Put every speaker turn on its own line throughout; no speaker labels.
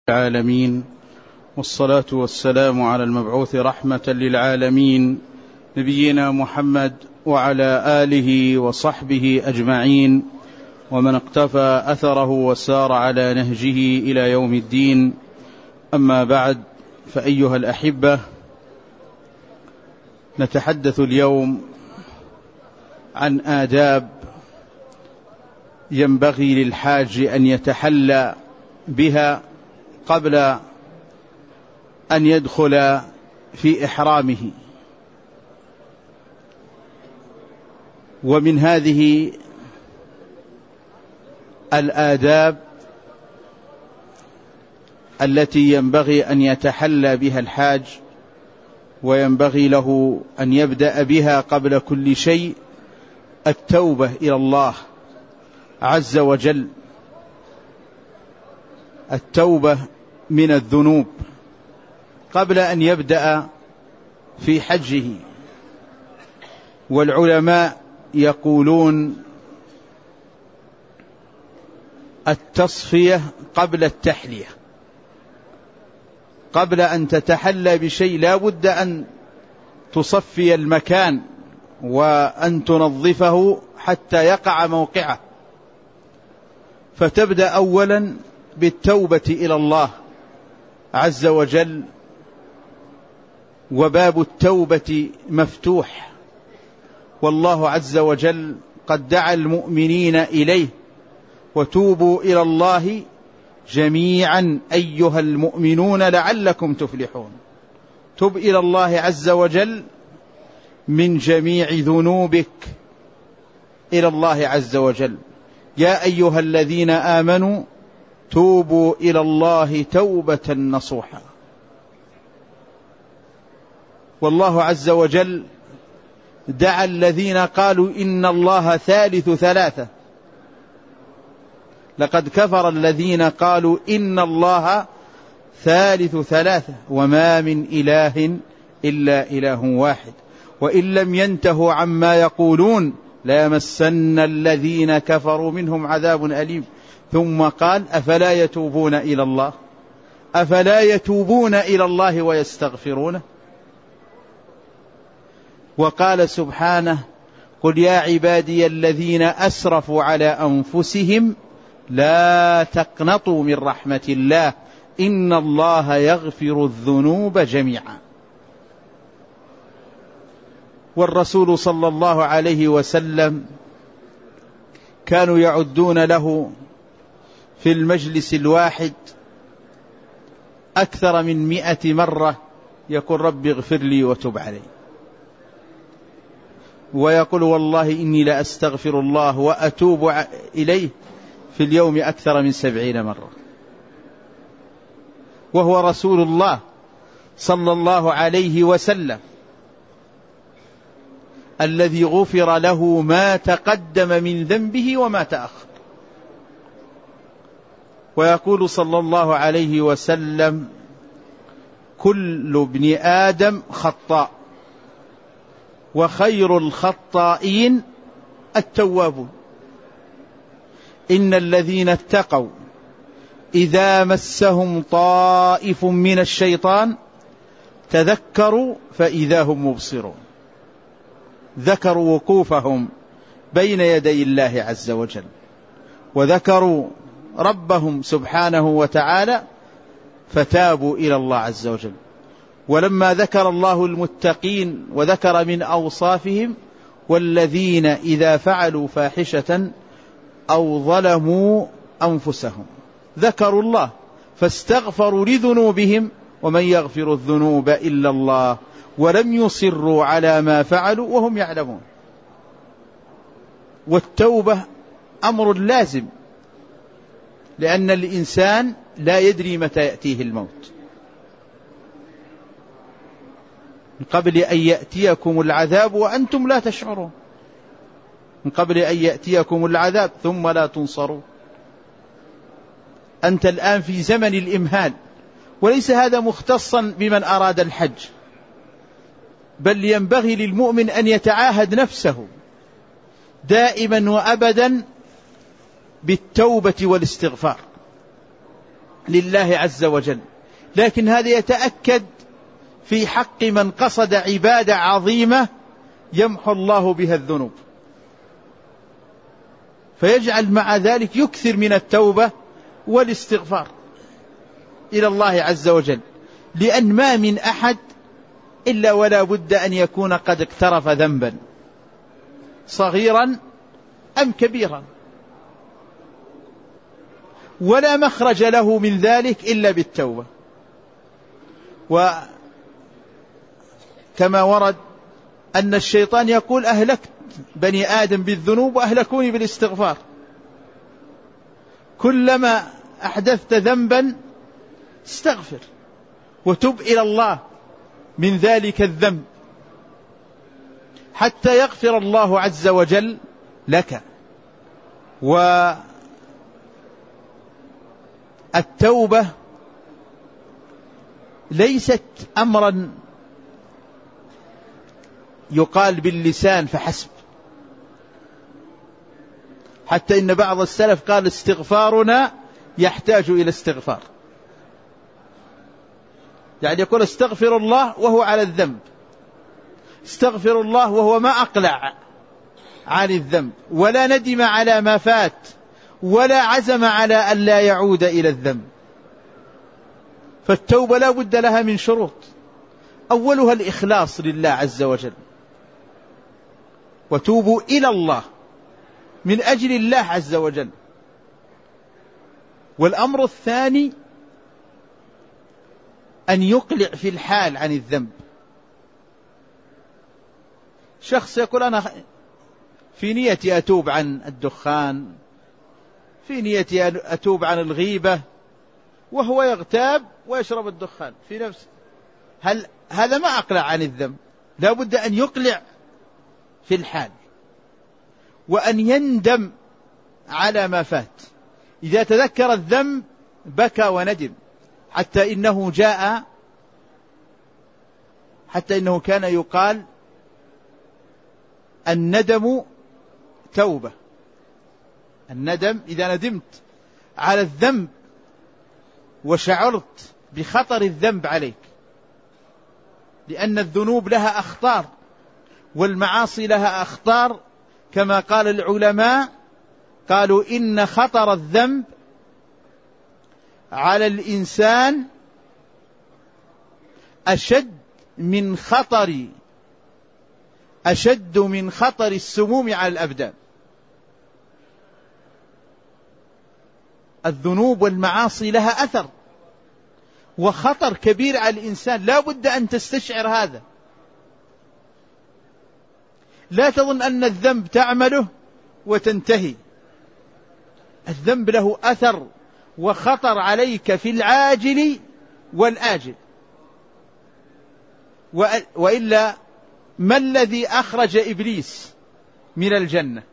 العالمين، والصلاة والسلام على المبعوث رحمة للعالمين نبينا محمد وعلى آله وصحبه أجمعين، ومن اقتفى أثره وسار على نهجه إلى يوم الدين. أما بعد، فأيها الأحبة، نتحدث اليوم عن آداب ينبغي للحاج أن يتحلى بها قبل أن يدخل في إحرامه. ومن هذه الآداب التي ينبغي أن يتحلى بها الحاج وينبغي له أن يبدأ بها قبل كل شيء التوبة إلى الله عز وجل، التوبة من الذنوب قبل أن يبدأ في حجه. والعلماء يقولون التصفية قبل التحلية، قبل أن تتحلى بشيء لا بد أن تصفي المكان وأن تنظفه حتى يقع موقعه، فتبدأ أولا بالتوبة إلى الله عز وجل، وباب التوبة مفتوح، والله عز وجل قد دعا المؤمنين إليه: وتوبوا إلى الله جميعا أيها المؤمنون لعلكم تفلحون. تب إلى الله عز وجل من جميع ذنوبك إلى الله عز وجل. يا أيها الذين آمنوا توبوا إلى الله توبة نصوحا. والله عز وجل دعا الذين قالوا إن الله ثالث ثلاثة: لقد كفر الذين قالوا إن الله ثالث ثلاثة وما من إله إلا إله واحد وإن لم ينتهوا عما يقولون ليمسن الذين كفروا منهم عذاب أليم. ثم قال: أفلا يتوبون إلى الله، أفلا يتوبون إلى الله ويستغفرونه. وقال سبحانه: قل يا عبادي الذين أسرفوا على أنفسهم لا تقنطوا من رحمة الله إن الله يغفر الذنوب جميعا. والرسول صلى الله عليه وسلم كانوا يعدون له في المجلس الواحد أكثر من 100 مرة يقول: رب اغفر لي وتب علي، ويقول: والله إني لأستغفر الله وأتوب إليه في اليوم أكثر من 70 مرة. وهو رسول الله صلى الله عليه وسلم الذي غفر له ما تقدم من ذنبه وما تأخر. ويقول صلى الله عليه وسلم: كل ابن آدم خطاء وخير الخطائين التوابون. إن الذين اتقوا إذا مسهم طائف من الشيطان تذكروا فإذا هم مبصرون. ذكروا وقوفهم بين يدي الله عز وجل، وذكروا ربهم سبحانه وتعالى، فتابوا إلى الله عز وجل. ولما ذكر الله المتقين وذكر من أوصافهم: والذين إذا فعلوا فاحشة أو ظلموا أنفسهم ذكروا الله فاستغفروا لذنوبهم ومن يغفر الذنوب إلا الله ولم يصروا على ما فعلوا وهم يعلمون. والتوبة أمر لازم، لأن الإنسان لا يدري متى يأتيه الموت. من قبل أن يأتيكم العذاب وأنتم لا تشعرون، من قبل أن يأتيكم العذاب ثم لا تنصرون. أنت الآن في زمن الإمهال، وليس هذا مختصا بمن أراد الحج، بل ينبغي للمؤمن أن يتعاهد نفسه دائما وأبدا بالتوبة والاستغفار. لله عز وجل، لكن هذا يتأكد في حق من قصد عبادة عظيمة يمحو الله بها الذنوب، فيجعل مع ذلك يكثر من التوبة والاستغفار إلى الله عز وجل، لأن ما من أحد إلا ولا بد أن يكون قد اقترف ذنبا صغيرا أم كبيرا، ولا مخرج له من ذلك إلا بالتوبة. وكما ورد أن الشيطان يقول أهلكت بني آدم بالذنوب وأهلكوني بالاستغفار، كلما أحدثت ذنبا استغفر وتب إلى الله من ذلك الذنب حتى يغفر الله عز وجل لك. والتوبة ليست أمرا يقال باللسان فحسب، حتى إن بعض السلف قال استغفارنا يحتاج إلى استغفار، يعني يقول استغفر الله وهو على الذنب، استغفر الله وهو ما أقلع عن الذنب ولا ندم على ما فات ولا عزم على أن لا يعود إلى الذنب. فالتوبة لا بد لها من شروط، أولها الإخلاص لله عز وجل، وتوبوا إلى الله من أجل الله عز وجل. والأمر الثاني أن يقلع في الحال عن الذنب. شخص يقول أنا في نيتي أتوب عن الدخان، في نيتي أتوب عن الغيبة، وهو يغتاب ويشرب الدخان في نفسه، هل هذا ما أقلع عن الذنب؟ لا بد أن يقلع في الحال، وأن يندم على ما فات. إذا تذكر الذنب بكى وندم، حتى إنه كان يقال الندم توبة. الندم إذا ندمت على الذنب وشعرت بخطر الذنب عليك، لأن الذنوب لها أخطار والمعاصي لها أخطار، كما قال العلماء قالوا إن خطر الذنب على الإنسان أشد من خطر السموم على الأبدان. الذنوب والمعاصي لها أثر وخطر كبير على الإنسان، لا بد أن تستشعر هذا. لا تظن أن الذنب تعمله وتنتهي، الذنب له أثر وخطر عليك في العاجل والآجل. وإلا ما الذي أخرج إبليس من الجنة؟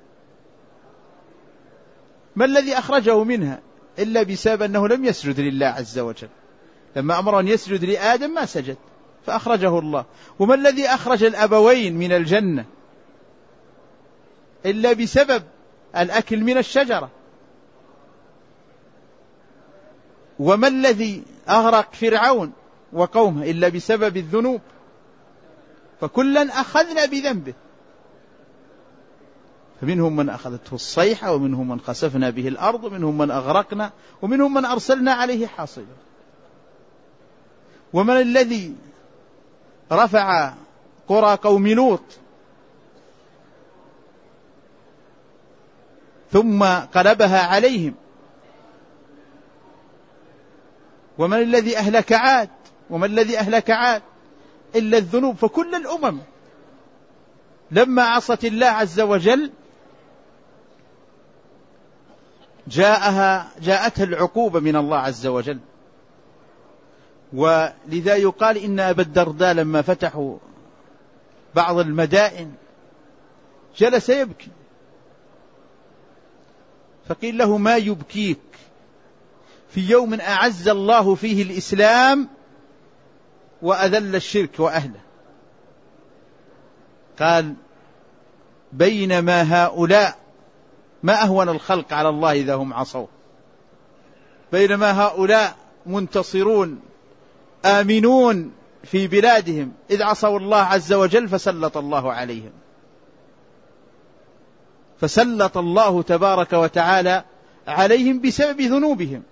ما الذي أخرجه منها إلا بسبب أنه لم يسجد لله عز وجل؟ لما أمر أن يسجد لآدم ما سجد فأخرجه الله. وما الذي أخرج الأبوين من الجنة إلا بسبب الأكل من الشجرة؟ وما الذي أغرق فرعون وقومه إلا بسبب الذنوب؟ فكلا أخذنا بذنبه، فمنهم من أخذته الصيحة، ومنهم من خسفنا به الأرض، ومنهم من أغرقنا، ومنهم من أرسلنا عليه حاصبا. ومن الذي رفع قرى قوم لوط ثم قلبها عليهم؟ ومن الذي أهلك عاد؟ ومن الذي أهلك عاد إلا الذنوب. فكل الأمم لما عصت الله عز وجل جاءتها العقوبة من الله عز وجل. ولذا يقال إن أبا الدرداء لما فتحوا بعض المدائن جلس يبكي، فقيل له ما يبكيك في يوم أعز الله فيه الإسلام وأذل الشرك وأهله؟ قال بينما هؤلاء ما أهون الخلق على الله إذا هم عصوا. بينما هؤلاء منتصرون آمنون في بلادهم، إذ عصوا الله عز وجل فسلط الله عليهم، فسلط الله تبارك وتعالى عليهم بسبب ذنوبهم.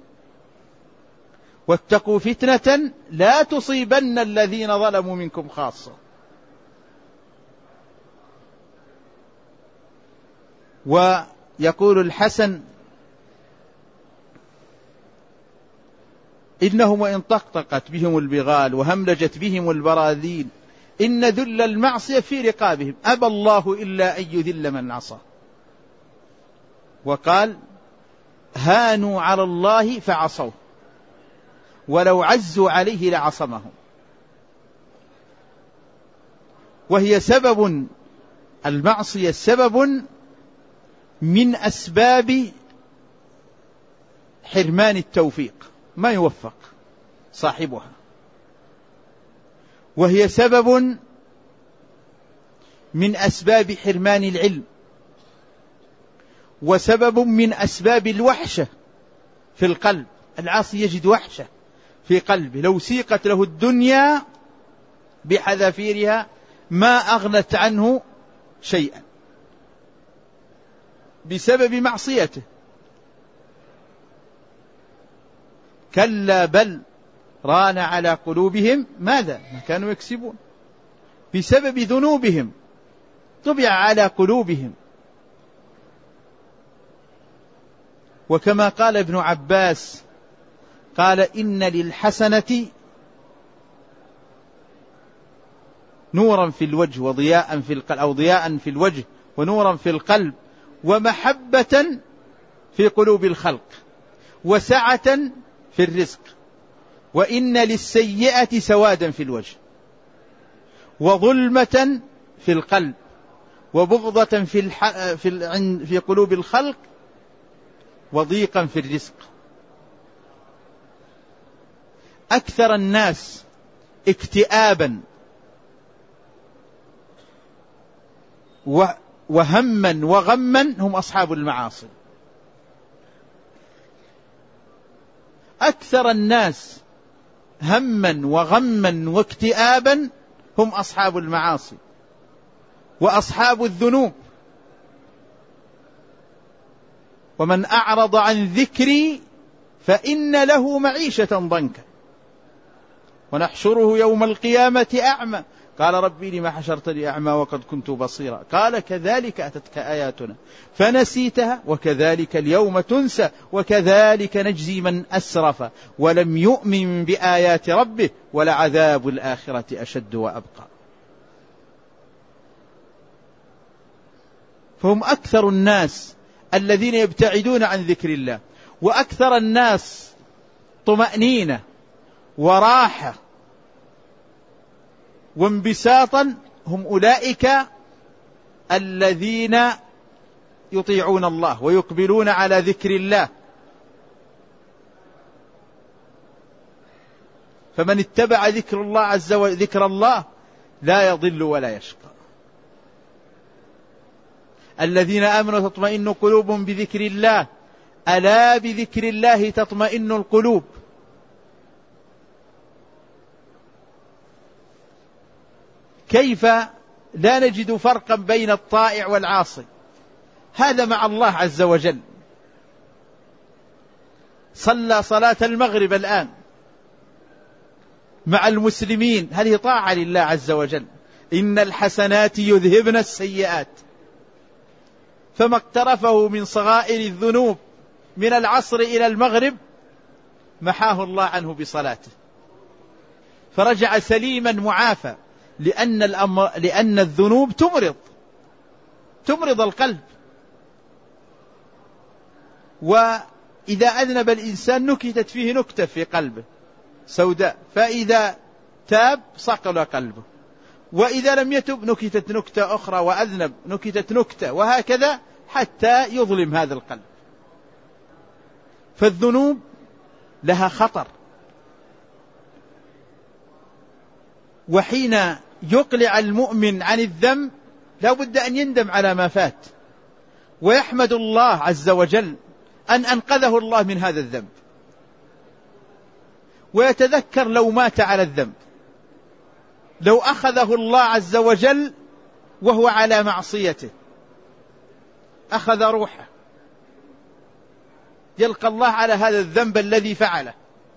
واتقوا فتنة لا تصيبن الذين ظلموا منكم خاصة. ويقول الحسن: إنهم وإن طقطقت بهم البغال وهملجت بهم البراذيل إن ذل المعصية في رقابهم أبى الله إلا أن يذل من عصى. وقال: هانوا على الله فعصوه ولو عزوا عليه لعصمهم. وهي سبب، المعصية سبب من أسباب حرمان التوفيق، ما يوفق صاحبها. وهي سبب من أسباب حرمان العلم، وسبب من أسباب الوحشة في القلب. العاصي يجد وحشة في قلبه، لو سيقت له الدنيا بحذافيرها ما أغنت عنه شيئا بسبب معصيته. كلا بل ران على قلوبهم ماذا ما كانوا يكسبون، بسبب ذنوبهم طبع على قلوبهم. وكما قال ابن عباس قال: إن للحسنة نورا في الوجه وضياء في القلب، أو ضياء في الوجه ونورا في القلب، ومحبة في قلوب الخلق، وسعة في الرزق. وإن للسيئة سوادا في الوجه، وظلمة في القلب، وبغضة في قلوب الخلق، وضيقا في الرزق. أكثر الناس اكتئابا وهما وغما هم أصحاب المعاصي. أكثر الناس هما وغما واكتئابا هم أصحاب المعاصي وأصحاب الذنوب. ومن أعرض عن ذكري فإن له معيشة ضنكا ونحشره يوم القيامة أعمى قال ربي لما حشرتني أعمى وقد كنت بصيرا قال كذلك أتتك آياتنا فنسيتها وكذلك اليوم تنسى وكذلك نجزي من أسرف ولم يؤمن بآيات ربه ولعذاب الآخرة أشد وأبقى. فهم أكثر الناس الذين يبتعدون عن ذكر الله، وأكثر الناس طمأنينة وراحة وانبساطا هم أولئك الذين يطيعون الله ويقبلون على ذكر الله. فمن اتبع ذكر الله عز وجل ذكر الله لا يضل ولا يشقى. الذين آمنوا تطمئن قلوبهم بذكر الله ألا بذكر الله تطمئن القلوب. كيف لا نجد فرقا بين الطائع والعاصي؟ هذا مع الله عز وجل. صلى صلاة المغرب الآن مع المسلمين، هذه طاعة لله عز وجل. إن الحسنات يذهبن السيئات، فما اقترفه من صغائر الذنوب من العصر إلى المغرب محاه الله عنه بصلاته، فرجع سليما معافى، لأن الذنوب تمرض القلب. وإذا أذنب الإنسان نكتت فيه نكتة في قلبه سوداء، فإذا تاب صقل قلبه، وإذا لم يتب نكتت نكتة أخرى، وأذنب نكتت نكتة، وهكذا حتى يظلم هذا القلب. فالذنوب لها خطر، وحين يقلع المؤمن عن الذنب لا بد أن يندم على ما فات ويحمد الله عز وجل أن أنقذه الله من هذا الذنب. ويتذكر لو مات على الذنب، لو أخذه الله عز وجل وهو على معصيته، أخذ روحه، يلقى الله على هذا الذنب الذي فعله،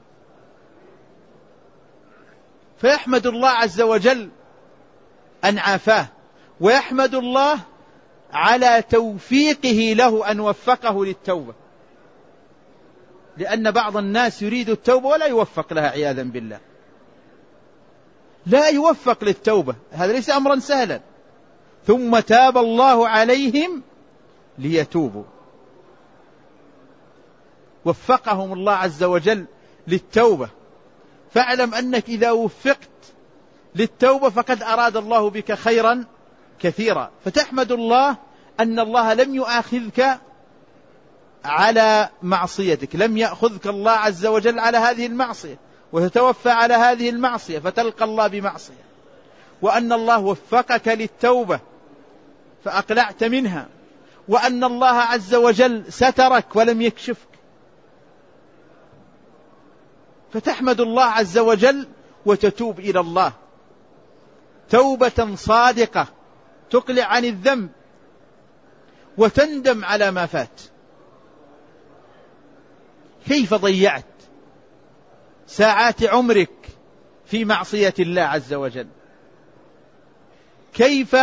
فيحمد الله عز وجل أن عافاه، ويحمد الله على توفيقه له أن وفقه للتوبة، لأن بعض الناس يريد التوبة ولا يوفق لها عياذا بالله، لا يوفق للتوبة، هذا ليس أمرا سهلا. ثم تاب الله عليهم ليتوبوا، وفقهم الله عز وجل للتوبة. فاعلم أنك إذا وفقت للتوبة فقد أراد الله بك خيرا كثيرا، فتحمد الله أن الله لم يؤاخذك على معصيتك، لم يأخذك الله عز وجل على هذه المعصية وتتوفى على هذه المعصية فتلقى الله بمعصية، وأن الله وفقك للتوبة فأقلعت منها، وأن الله عز وجل سترك ولم يكشفك، فتحمد الله عز وجل وتتوب إلى الله توبة صادقة تقلع عن الذنب وتندم على ما فات. كيف ضيعت ساعات عمرك في معصية الله عز وجل؟ كيف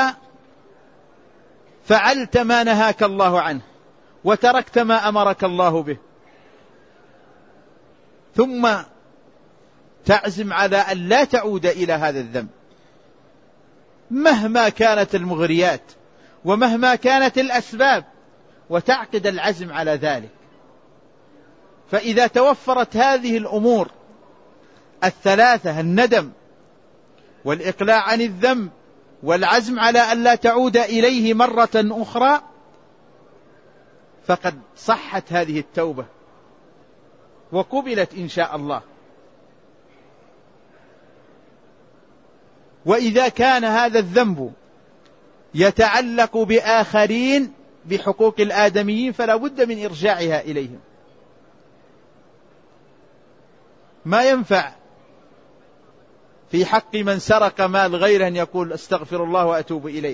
فعلت ما نهاك الله عنه وتركت ما أمرك الله به، ثم تعزم على أن لا تعود إلى هذا الذنب مهما كانت المغريات ومهما كانت الأسباب، وتعقد العزم على ذلك. فإذا توفرت هذه الأمور الثلاثة، الندم والإقلاع عن الذنب والعزم على أن لا تعود إليه مرة أخرى، فقد صحت هذه التوبة وقبلت إن شاء الله. وإذا كان هذا الذنب يتعلق بآخرين بحقوق الآدميين فلا بد من إرجاعها إليهم. ما ينفع في حق من سرق مال غيره أن يقول استغفر الله وأتوب إليه،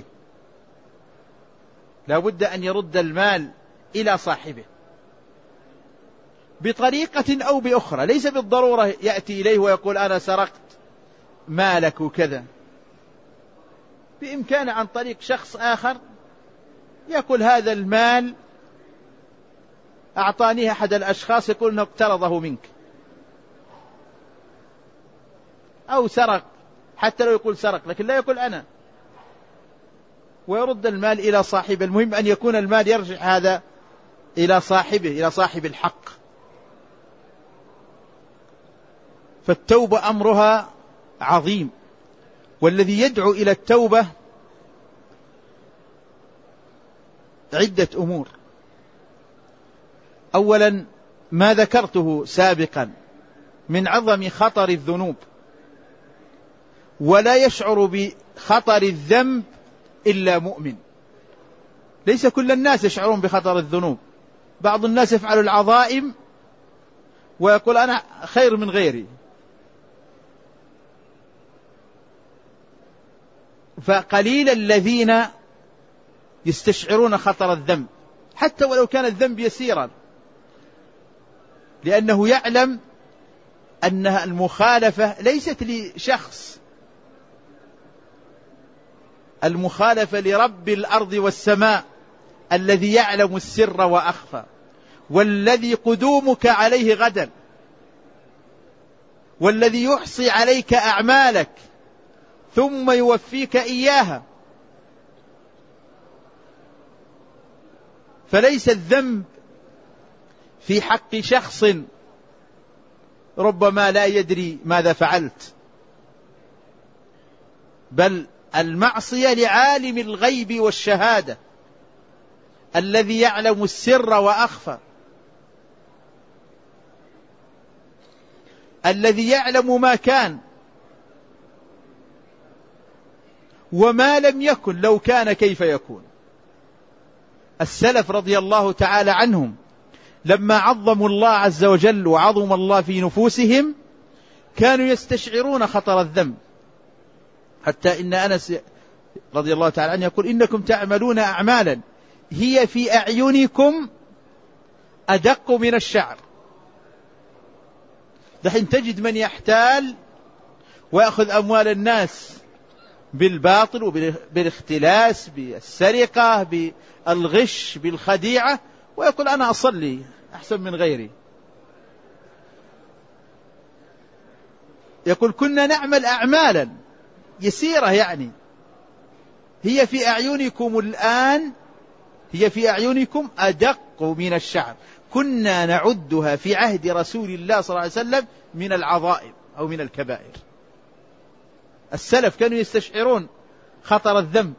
لا بد أن يرد المال إلى صاحبه بطريقة أو بأخرى، ليس بالضرورة يأتي إليه ويقول أنا سرقت مالك وكذا، بإمكانه عن طريق شخص آخر يقول هذا المال أعطانيه أحد الأشخاص يقول أنه اقترضه منك، أو سرق، حتى لو يقول سرق لكن لا يقول أنا، ويرد المال إلى صاحبه. المهم أن يكون المال يرجع هذا إلى صاحبه، إلى صاحب الحق. فالتوبة أمرها عظيم، والذي يدعو إلى التوبة عدة أمور. أولا ما ذكرته سابقا من عظم خطر الذنوب، ولا يشعر بخطر الذنب إلا مؤمن. ليس كل الناس يشعرون بخطر الذنوب، بعض الناس يفعل العظائم ويقول أنا خير من غيري، فقليل الذين يستشعرون خطر الذنب حتى ولو كان الذنب يسيرا، لأنه يعلم أن المخالفة ليست لشخص، المخالفة لرب الأرض والسماء الذي يعلم السر وأخفى، والذي قدومك عليه غدا، والذي يحصي عليك أعمالك ثم يوفيك إياها. فليس الذنب في حق شخص ربما لا يدري ماذا فعلت، بل المعصية لعالم الغيب والشهادة الذي يعلم السر وأخفى، الذي يعلم ما كان وما لم يكن، لو كان كيف يكون. السلف رضي الله تعالى عنهم لما عظموا الله عز وجل وعظم الله في نفوسهم كانوا يستشعرون خطر الذنب، حتى إن أنس رضي الله تعالى عنه يقول إنكم تعملون أعمالا هي في أعينكم أدق من الشعر. دحين تجد من يحتال ويأخذ أموال الناس بالباطل وبالاختلاس، بالسرقة، بالغش، بالخديعة، ويقول أنا أصلي أحسن من غيري. يقول كنا نعمل أعمالا يسيرة، يعني هي في أعينكم الآن، هي في أعينكم أدق من الشعر، كنا نعدها في عهد رسول الله صلى الله عليه وسلم من العظائم أو من الكبائر. السلف كانوا يستشعرون خطر الذنب،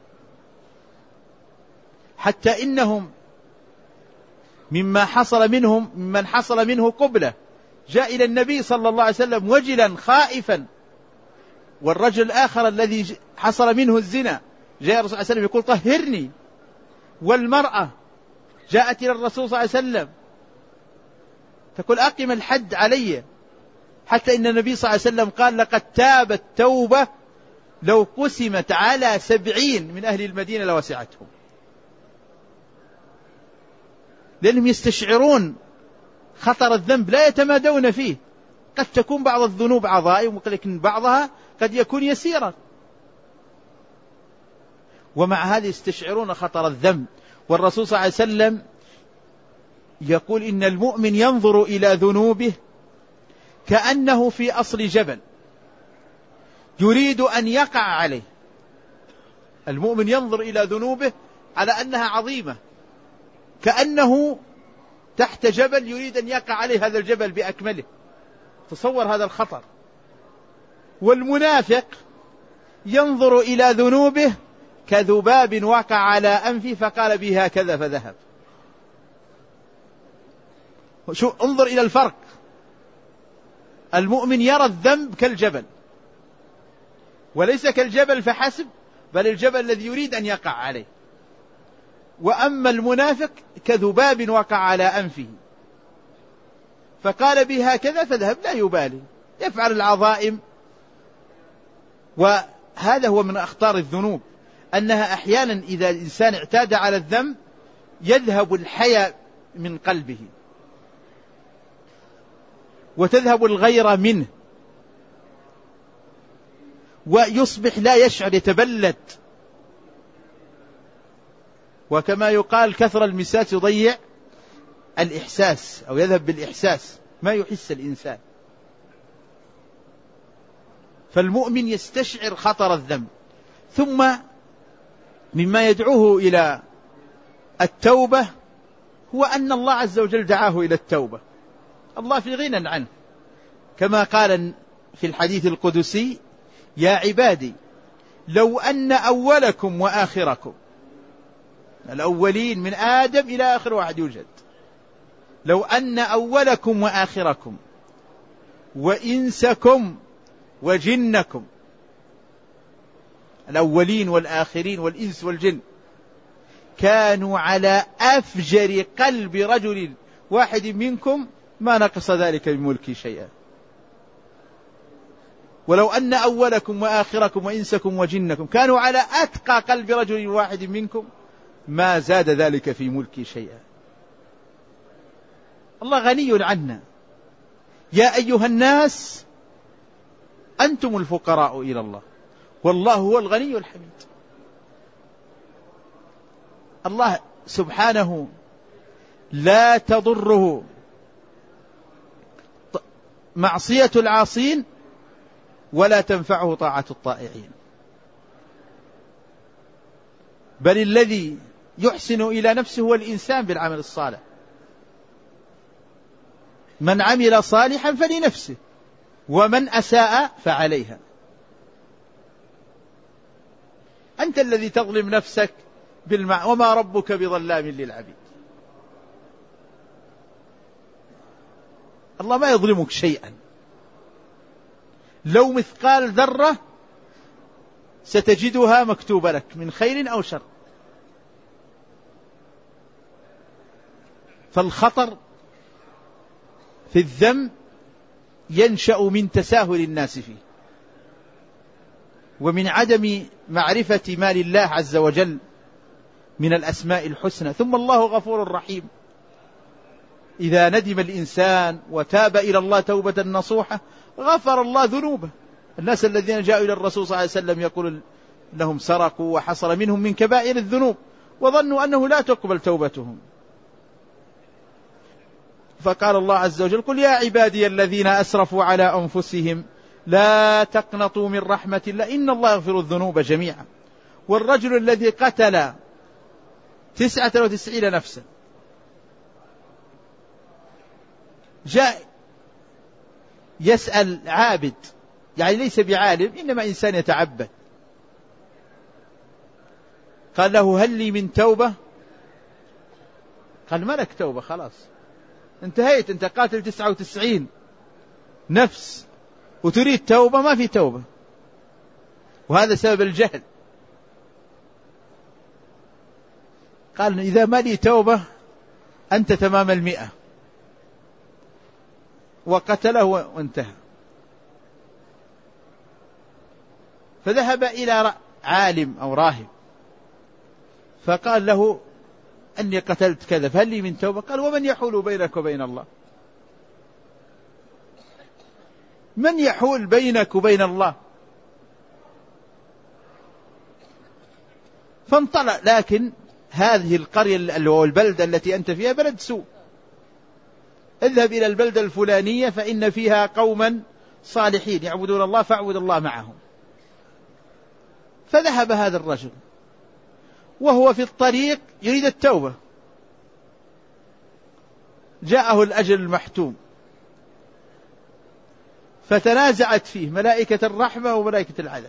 حتى إنهم ممن حصل منه قبلة جاء إلى النبي صلى الله عليه وسلم وجلا خائفا، والرجل الآخر الذي حصل منه الزنا جاء الرسول صلى الله عليه وسلم يقول طهرني، والمرأة جاءت إلى الرسول صلى الله عليه وسلم تقول أقم الحد علي، حتى إن النبي صلى الله عليه وسلم قال لقد تابت توبة لو قسمت على 70 من أهل المدينة لوسعتهم، لأنهم يستشعرون خطر الذنب لا يتمادون فيه. قد تكون بعض الذنوب عظائم، ولكن بعضها قد يكون يسيرا، ومع هذا يستشعرون خطر الذنب. والرسول صلى الله عليه وسلم يقول إن المؤمن ينظر إلى ذنوبه كأنه في أصل جبل يريد أن يقع عليه. المؤمن ينظر إلى ذنوبه على أنها عظيمة، كأنه تحت جبل يريد أن يقع عليه هذا الجبل بأكمله. تصور هذا الخطر. والمنافق ينظر إلى ذنوبه كذباب وقع على أنفه فقال به هكذا فذهب. انظر إلى الفرق. المؤمن يرى الذنب كالجبل، وليس كالجبل فحسب، بل الجبل الذي يريد أن يقع عليه. وأما المنافق كذباب وقع على أنفه فقال به هكذا فذهب، لا يبالي، يفعل العظائم. وهذا هو من أخطار الذنوب، أنها أحيانا إذا الإنسان اعتاد على الذنب يذهب الحياء من قلبه وتذهب الغيرة منه، ويصبح لا يشعر، يتبلد. وكما يقال كثر المساس يضيع الإحساس، أو يذهب بالإحساس، ما يحس الإنسان. فالمؤمن يستشعر خطر الذنب. ثم مما يدعوه إلى التوبة هو أن الله عز وجل دعاه إلى التوبة. الله في غنى عنه، كما قال في الحديث القدسي: يا عبادي لو أن أولكم وآخركم، الأولين من آدم إلى آخر واحد يوجد، لو أن أولكم وآخركم وإنسكم وجنكم، الأولين والآخرين والإنس والجن، كانوا على أفجر قلب رجل واحد منكم ما نقص ذلك من ملكي شيئا. ولو أن أولكم وآخركم وإنسكم وجنكم كانوا على أتقى قلب رجل واحد منكم ما زاد ذلك في ملكي شيئا. الله غني عنا. يا أيها الناس أنتم الفقراء إلى الله والله هو الغني الحميد. الله سبحانه لا تضره معصية العاصين ولا تنفعه طاعة الطائعين، بل الذي يحسن إلى نفسه هو الإنسان بالعمل الصالح. من عمل صالحا فلنفسه ومن أساء فعليها. أنت الذي تظلم نفسك وما ربك بظلام للعبيد. الله ما يظلمك شيئا، لو مثقال ذرة ستجدها مكتوبة لك من خير أو شر. فالخطر في الذنب ينشأ من تساهل الناس فيه ومن عدم معرفة ما لله عز وجل من الأسماء الحسنى. ثم الله غفور رحيم، إذا ندم الإنسان وتاب إلى الله توبة نصوحة غفر الله ذنوبه. الناس الذين جاءوا إلى الرسول صلى الله عليه وسلم يقول أنهم سرقوا وحصل منهم من كبائر الذنوب وظنوا أنه لا تقبل توبتهم، فقال الله عز وجل: قل يا عبادي الذين أسرفوا على أنفسهم لا تقنطوا من رحمة الله إن الله يغفر الذنوب جميعا. والرجل الذي قتل 99 نفسا جاء يسأل عابد، يعني ليس بعالم إنما إنسان يتعبد، قال له: هل لي من توبة؟ قال: ما لك توبة، خلاص انتهيت، انت قاتل 99 نفس وتريد توبة، ما في توبة. وهذا سبب الجهل. قال: إذا ما لي توبة أنت تمام 100، وقتله وانتهى. فذهب إلى عالم أو راهب فقال له: أني قتلت كذا، فهل لي من توبة؟ قال: ومن يحول بينك وبين الله؟ من يحول بينك وبين الله؟ فانطلق. لكن هذه القرية والبلدة التي أنت فيها بلد سوء، اذهب إلى البلدة الفلانية فإن فيها قوما صالحين يعبدون الله فاعبد الله معهم. فذهب هذا الرجل وهو في الطريق يريد التوبة، جاءه الأجل المحتوم فتنازعت فيه ملائكة الرحمة وملائكة العذاب،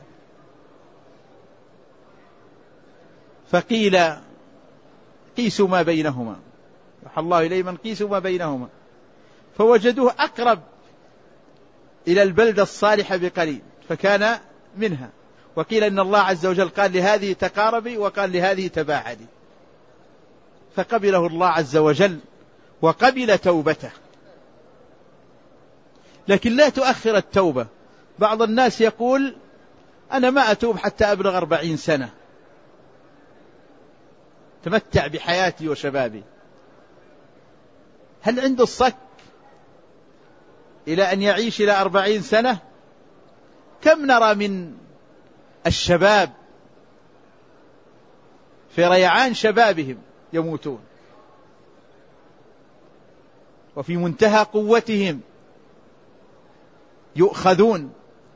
فقيل: قيسوا ما بينهما، يوحى الله إليه من قيسوا ما بينهما، فوجدوه أقرب إلى البلدة الصالحة بقليل فكان منها. وقيل إن الله عز وجل قال لهذه تقاربي وقال لهذه تباعدي، فقبله الله عز وجل وقبل توبته. لكن لا تؤخر التوبة. بعض الناس يقول: أنا ما أتوب حتى أبلغ 40 سنة، تمتع بحياتي وشبابي. هل عنده الصك إلى أن يعيش إلى 40 سنة؟ كم نرى من الشباب في ريعان شبابهم يموتون وفي منتهى قوتهم يؤخذون.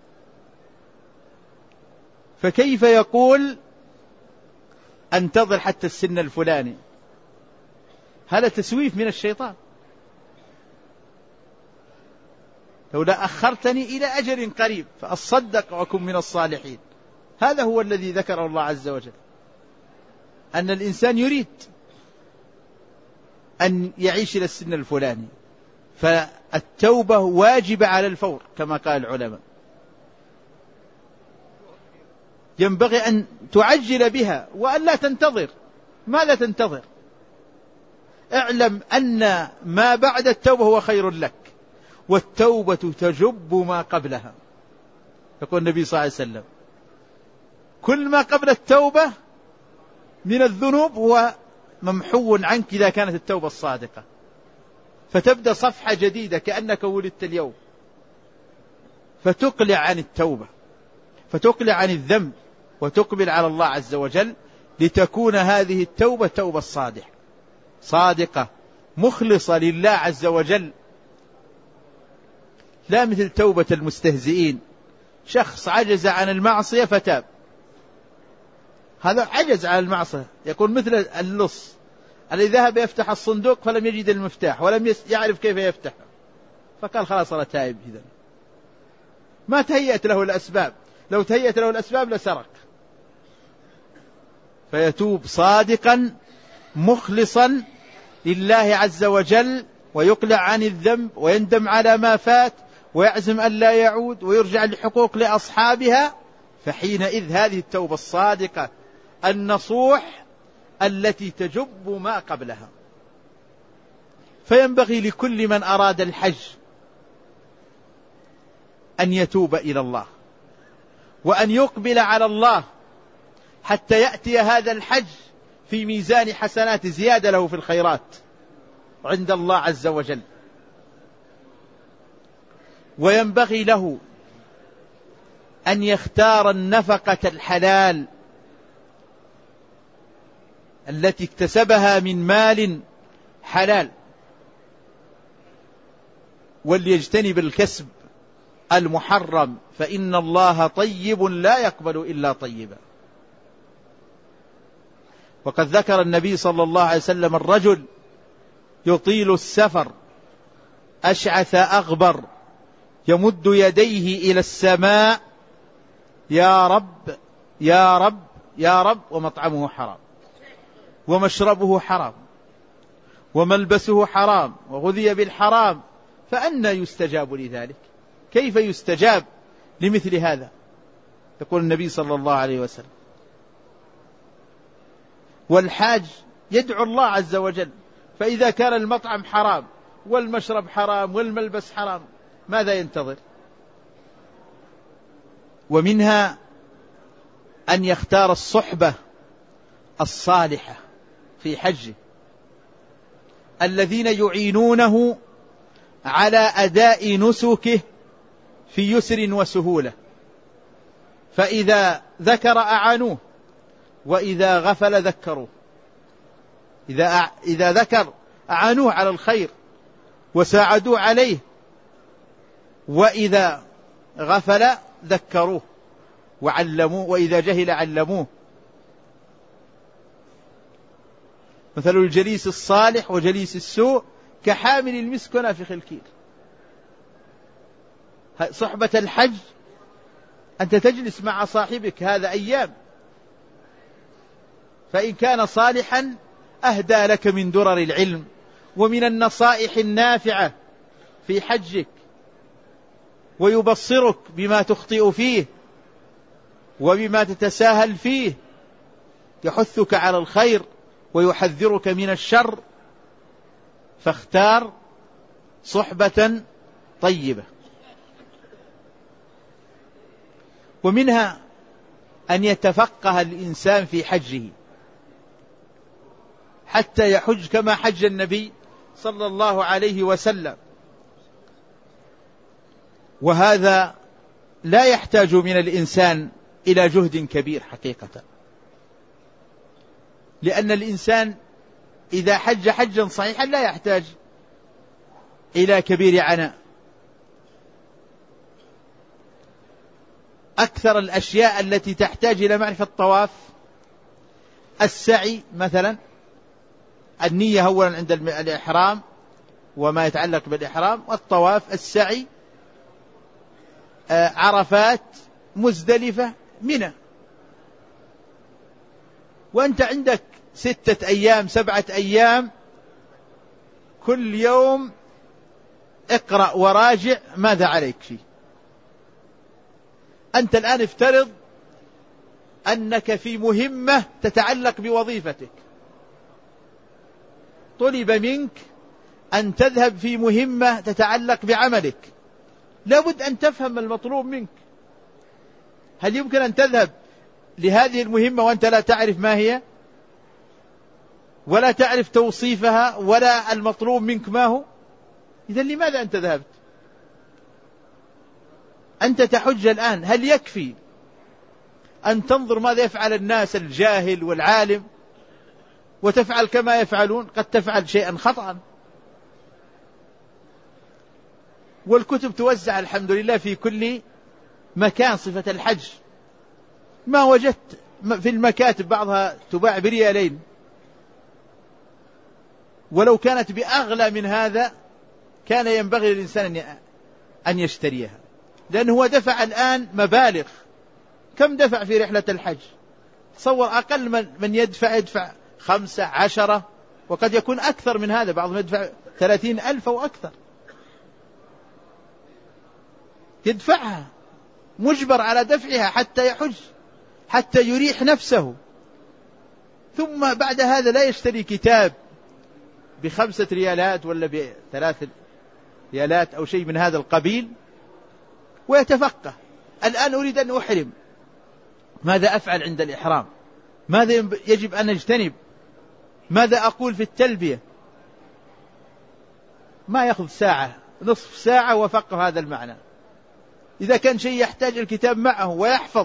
فكيف يقول انتظر حتى السن الفلاني؟ هذا تسويف من الشيطان. لولا أخرتني إلى أجل قريب فأصدق وأكن من الصالحين. هذا هو الذي ذكره الله عز وجل، أن الإنسان يريد أن يعيش إلى السن الفلاني، فالتوبة واجبة على الفور كما قال العلماء، ينبغي أن تعجل بها وأن لا تنتظر. ماذا تنتظر؟ اعلم أن ما بعد التوبة هو خير لك، والتوبة تجب ما قبلها. يقول النبي صلى الله عليه وسلم: كل ما قبل التوبة من الذنوب هو ممحو عنك إذا كانت التوبة الصادقة، فتبدأ صفحة جديدة كأنك ولدت اليوم، فتقلع عن التوبة، فتقلع عن الذنب، وتقبل على الله عز وجل، لتكون هذه التوبة توبة صادقة مخلصة لله عز وجل، لا مثل توبة المستهزئين. شخص عجز عن المعصية فتاب، هذا عجز عن المعصية. يكون مثل اللص الذي ذهب يفتح الصندوق فلم يجد المفتاح ولم يعرف كيف يفتحه، فقال: خلاص أنا تائب. إذن ما تهيأت له الأسباب، لو تهيأت له الأسباب لسرق. فيتوب صادقا مخلصا لله عز وجل، ويقلع عن الذنب، ويندم على ما فات، ويعزم أن لا يعود، ويرجع لحقوق لأصحابها. فحينئذ هذه التوبة الصادقة النصوح التي تجب ما قبلها. فينبغي لكل من أراد الحج أن يتوب إلى الله وأن يقبل على الله حتى يأتي هذا الحج في ميزان حسنات زيادة له في الخيرات عند الله عز وجل. وينبغي له أن يختار النفقة الحلال التي اكتسبها من مال حلال، وليجتنب الكسب المحرم، فإن الله طيب لا يقبل إلا طيبا. وقد ذكر النبي صلى الله عليه وسلم الرجل يطيل السفر أشعث أغبر يمد يديه إلى السماء يا رب يا رب يا رب، ومطعمه حرام ومشربه حرام وملبسه حرام وغذي بالحرام، فأنى يستجاب لذلك؟ كيف يستجاب لمثل هذا؟ يقول النبي صلى الله عليه وسلم. والحاج يدعو الله عز وجل، فإذا كان المطعم حرام والمشرب حرام والملبس حرام ماذا ينتظر؟ ومنها أن يختار الصحبة الصالحة في حجه الذين يعينونه على أداء نسكه في يسر وسهولة، فإذا ذكر أعانوه وإذا غفل ذكروه. إذا ذكر أعانوه على الخير وساعدوه عليه، وإذا غفل ذكروه وعلموه، وإذا جهل علموه. مثل الجليس الصالح وجليس السوء كحامل المسك ونافخ الكير. صحبة الحج أنت تجلس مع صاحبك هذا أيام، فإن كان صالحا أهدى لك من درر العلم ومن النصائح النافعة في حجك، ويبصرك بما تخطئ فيه وبما تتساهل فيه، يحثك على الخير ويحذرك من الشر. فاختار صحبة طيبة. ومنها أن يتفقه الإنسان في حجه حتى يحج كما حج النبي صلى الله عليه وسلم، وهذا لا يحتاج من الإنسان إلى جهد كبير حقيقة، لأن الإنسان إذا حج حجا صحيحا لا يحتاج إلى كبير عناء. أكثر الأشياء التي تحتاج إلى معرفة الطواف السعي مثلا، النية أولا عند الإحرام وما يتعلق بالإحرام، والطواف السعي عرفات مزدلفة منى. وأنت عندك 6 أيام 7 أيام، كل يوم اقرأ وراجع ماذا عليك فيه. أنت الآن افترض أنك في مهمة تتعلق بوظيفتك، طلب منك أن تذهب في مهمة تتعلق بعملك، لابد أن تفهم المطلوب منك. هل يمكن أن تذهب لهذه المهمة وأنت لا تعرف ما هي ولا تعرف توصيفها ولا المطلوب منك ما هو؟ إذن لماذا أنت ذهبت؟ أنت تحج الآن، هل يكفي أن تنظر ماذا يفعل الناس الجاهل والعالم وتفعل كما يفعلون؟ قد تفعل شيئا خطأ. والكتب توزع الحمد لله في كل مكان صفة الحج، ما وجدت في المكاتب بعضها تباع بريالين، ولو كانت بأغلى من هذا كان ينبغي للإنسان أن يشتريها، لأنه هو دفع الآن مبالغ. كم دفع في رحلة الحج؟ تصور أقل من يدفع 5 10، وقد يكون أكثر من هذا، بعضهم يدفع 30,000 أو أكثر، يدفعها مجبر على دفعها حتى يحج، حتى يريح نفسه. ثم بعد هذا لا يشتري كتاب ب5 ريالات ولا ب3 ريالات أو شيء من هذا القبيل، ويتفقه. الآن أريد أن أحرم، ماذا أفعل عند الإحرام؟ ماذا يجب أن أجتنب؟ ماذا أقول في التلبية؟ ما يأخذ ساعة، نصف ساعة وفقه هذا المعنى. إذا كان شيء يحتاج الكتاب معه ويحفظ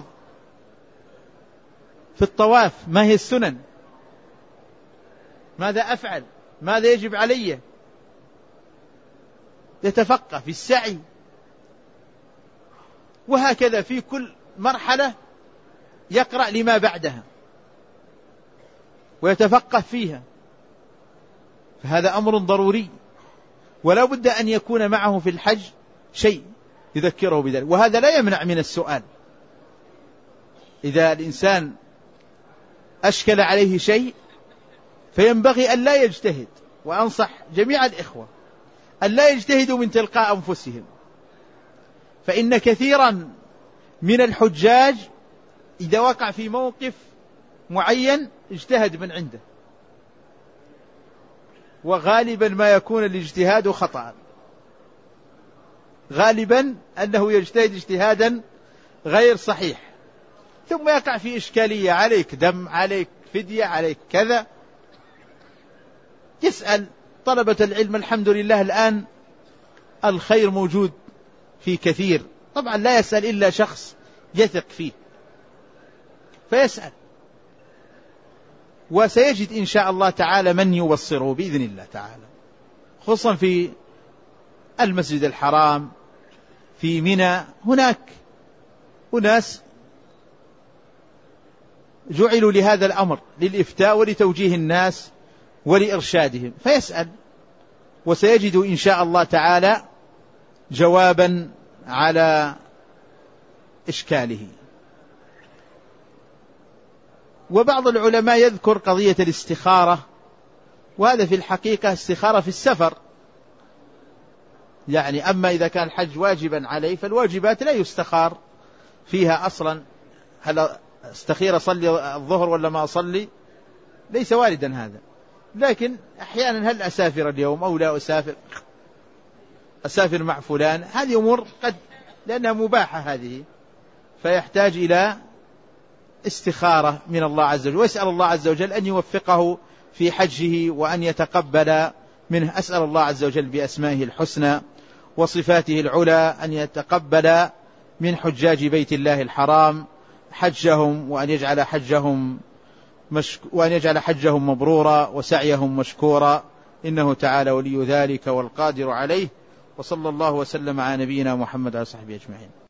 في الطواف ما هي السنن، ماذا أفعل، ماذا يجب علي، يتفقه في السعي. وهكذا في كل مرحلة يقرأ لما بعدها ويتفقه فيها، فهذا أمر ضروري، ولا بد أن يكون معه في الحج شيء يذكره بذلك. وهذا لا يمنع من السؤال، إذا الإنسان أشكل عليه شيء فينبغي أن لا يجتهد، وأنصح جميع الإخوة أن لا يجتهدوا من تلقاء أنفسهم، فإن كثيرا من الحجاج إذا وقع في موقف معين اجتهد من عنده، وغالبا ما يكون الاجتهاد خطأ، غالبا أنه يجتهد اجتهادا غير صحيح، ثم يقع في إشكالية، عليك دم، عليك فدية، عليك كذا. يسأل طلبة العلم، الحمد لله الآن الخير موجود في كثير، طبعا لا يسأل إلا شخص يثق فيه فيسأل، وسيجد إن شاء الله تعالى من يبصره بإذن الله تعالى، خصوصا في المسجد الحرام في منى. هناك أناس جعلوا لهذا الأمر، للإفتاء ولتوجيه الناس ولإرشادهم، فيسأل وسيجد إن شاء الله تعالى جوابا على إشكاله. وبعض العلماء يذكر قضية الاستخارة، وهذا في الحقيقة استخارة في السفر، يعني أما إذا كان الحج واجبا عليه فالواجبات لا يستخار فيها أصلا، هل استخير أصلي الظهر ولا ما أصلي، ليس واردا هذا. لكن أحيانا هل أسافر اليوم أو لا أسافر مع فلان، هذه أمور قد لأنها مباحة هذه، فيحتاج إلى استخارة من الله عز وجل، ويسأل الله عز وجل أن يوفقه في حجه وأن يتقبل منه. أسأل الله عز وجل بأسمائه الحسنى وصفاته العلى أن يتقبل من حجاج بيت الله الحرام حجهم، وأن يجعل حجهم مبرورا وسعيهم مشكورا، إنه تعالى ولي ذلك والقادر عليه. وصلى الله وسلم على نبينا محمد وعلى صحبه أجمعين.